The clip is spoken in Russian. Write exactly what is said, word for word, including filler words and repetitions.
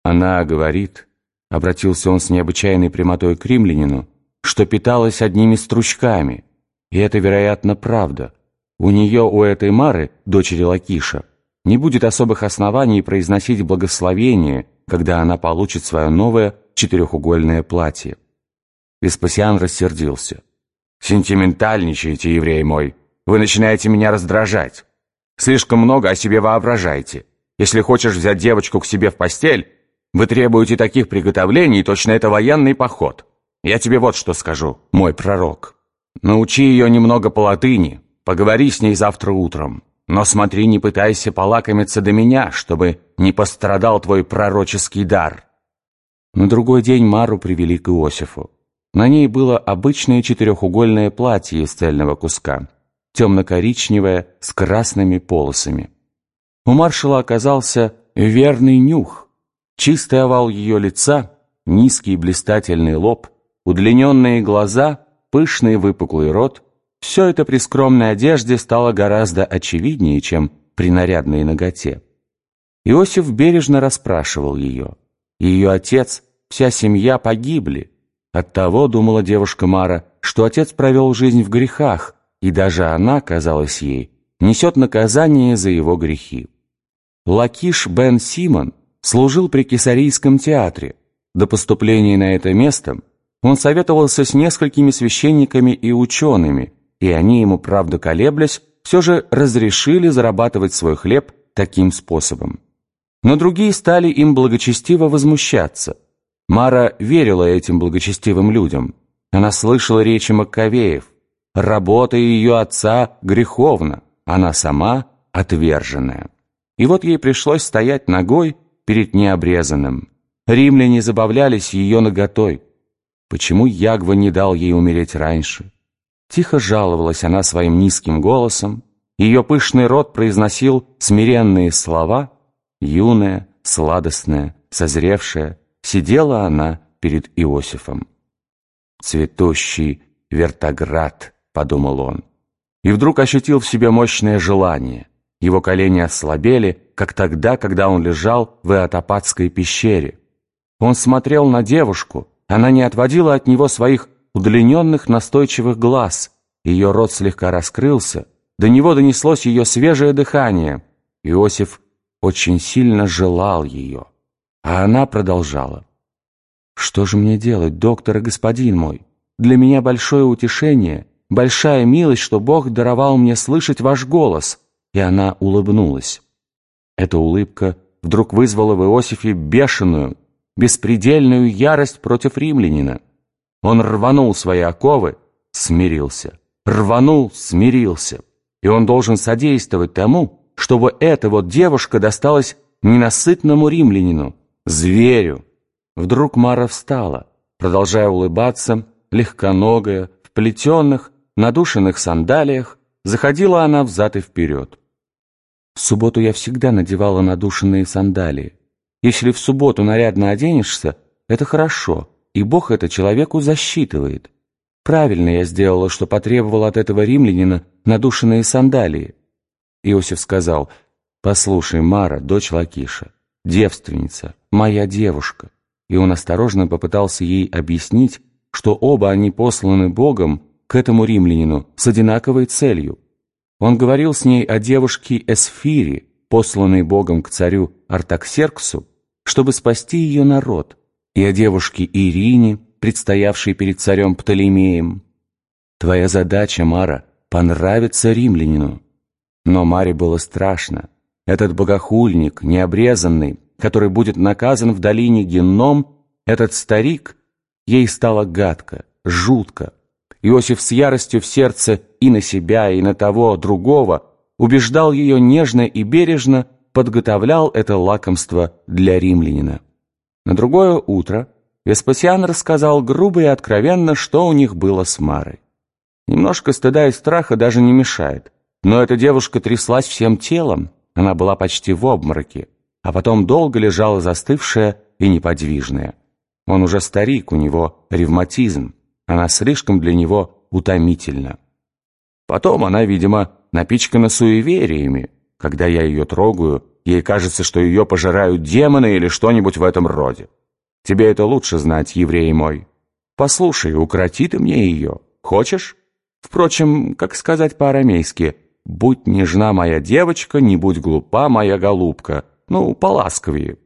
Она говорит, — обратился он с необычайной прямотой к римлянину, — что питалась одними стручками. И это, вероятно, правда. У нее, у этой Мары, дочери Лакиша, не будет особых оснований произносить благословение, когда она получит свое новое четырехугольное платье. Веспасиан рассердился. «Сентиментальничаете, еврей мой. Вы начинаете меня раздражать. Слишком много о себе воображаете. Если хочешь взять девочку к себе в постель, вы требуете таких приготовлений, точно это военный поход. Я тебе вот что скажу, мой пророк. Научи ее немного по латыни, поговори с ней завтра утром. Но смотри, не пытайся полакомиться до меня, чтобы не пострадал твой пророческий дар». На другой день Мару привели к Иосифу. На ней было обычное четырехугольное платье из цельного куска, темно-коричневое, с красными полосами. У маршала оказался верный нюх. Чистый овал ее лица, низкий блистательный лоб, удлиненные глаза, пышный выпуклый рот — все это при скромной одежде стало гораздо очевиднее, чем при нарядной наготе. Иосиф бережно расспрашивал ее. Ее отец, вся семья погибли. Оттого, думала девушка Мара, что отец провел жизнь в грехах, и даже она, казалось ей, несет наказание за его грехи. Лакиш бен Симон служил при Кесарийском театре. До поступления на это место он советовался с несколькими священниками и учеными, и они ему, правда колеблясь, все же разрешили зарабатывать свой хлеб таким способом. Но другие стали им благочестиво возмущаться. Мара верила этим благочестивым людям. Она слышала речи Маккавеев. Работа ее отца греховна, она сама отверженная. И вот ей пришлось стоять нагой перед необрезанным. Римляне забавлялись ее наготой. Почему Ягва не дал ей умереть раньше? Тихо жаловалась она своим низким голосом. Ее пышный рот произносил смиренные слова. Юная, сладостная, созревшая, сидела она перед Иосифом. «Цветущий вертоград», — подумал он, и вдруг ощутил в себе мощное желание. Его колени ослабели, как тогда, когда он лежал в Иотопатской пещере. Он смотрел на девушку, она не отводила от него своих удлиненных настойчивых глаз, ее рот слегка раскрылся, до него донеслось ее свежее дыхание. Иосиф очень сильно желал ее, а она продолжала. «Что же мне делать, доктор и господин мой? Для меня большое утешение, большая милость, что Бог даровал мне слышать ваш голос». И она улыбнулась. Эта улыбка вдруг вызвала в Иосифе бешеную, беспредельную ярость против римлянина. Он рванул свои оковы, смирился, рванул, смирился. И он должен содействовать тому, чтобы эта вот девушка досталась ненасытному римлянину, зверю. Вдруг Мара встала, продолжая улыбаться, легконогая, в плетеных, надушенных сандалиях, заходила она взад и вперед. В субботу я всегда надевала надушенные сандалии. Если в субботу нарядно оденешься, это хорошо, и Бог это человеку засчитывает. Правильно я сделала, что потребовала от этого римлянина надушенные сандалии. Иосиф сказал: «Послушай, Мара, дочь Лакиша, девственница, моя девушка». И он осторожно попытался ей объяснить, что оба они посланы Богом к этому римлянину с одинаковой целью. Он говорил с ней о девушке Эсфире, посланной Богом к царю Артаксерксу, чтобы спасти ее народ, и о девушке Ирине, предстоявшей перед царем Птолемеем. «Твоя задача, Мара, понравиться римлянину». Но Маре было страшно. Этот богохульник, необрезанный, который будет наказан в долине Гинном, этот старик, ей стало гадко, жутко. Иосиф с яростью в сердце и на себя, и на того, другого, убеждал ее нежно и бережно, подготовлял это лакомство для римлянина. На другое утро Веспасиан рассказал грубо и откровенно, что у них было с Марой. Немножко стыда и страха даже не мешает, но эта девушка тряслась всем телом, она была почти в обмороке, а потом долго лежала застывшая и неподвижная. Он уже старик, у него ревматизм. Она слишком для него утомительна. Потом она, видимо, напичкана суевериями. Когда я ее трогаю, Ей кажется, что ее пожирают демоны или что-нибудь в этом роде. Тебе это лучше знать, еврей мой. Послушай, укроти ты мне ее. Хочешь? Впрочем, как сказать по-арамейски, «Будь нежна моя девочка, не будь глупа моя голубка». Ну, поласковее.